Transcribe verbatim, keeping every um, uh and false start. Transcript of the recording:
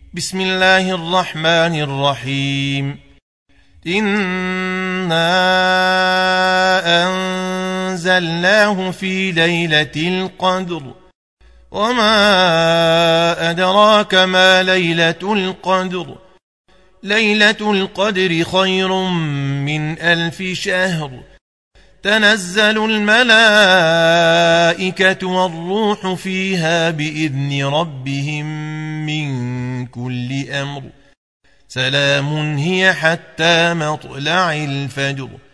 بسم الله الرحمن الرحيم. إنا أنزلناه في ليلة القدر وما أدراك ما ليلة القدر ليلة القدر خير من ألف شهر تنزل الملائكة والروح فيها بإذن ربهم من كل أمر سلام هي حتى مطلع الفجر.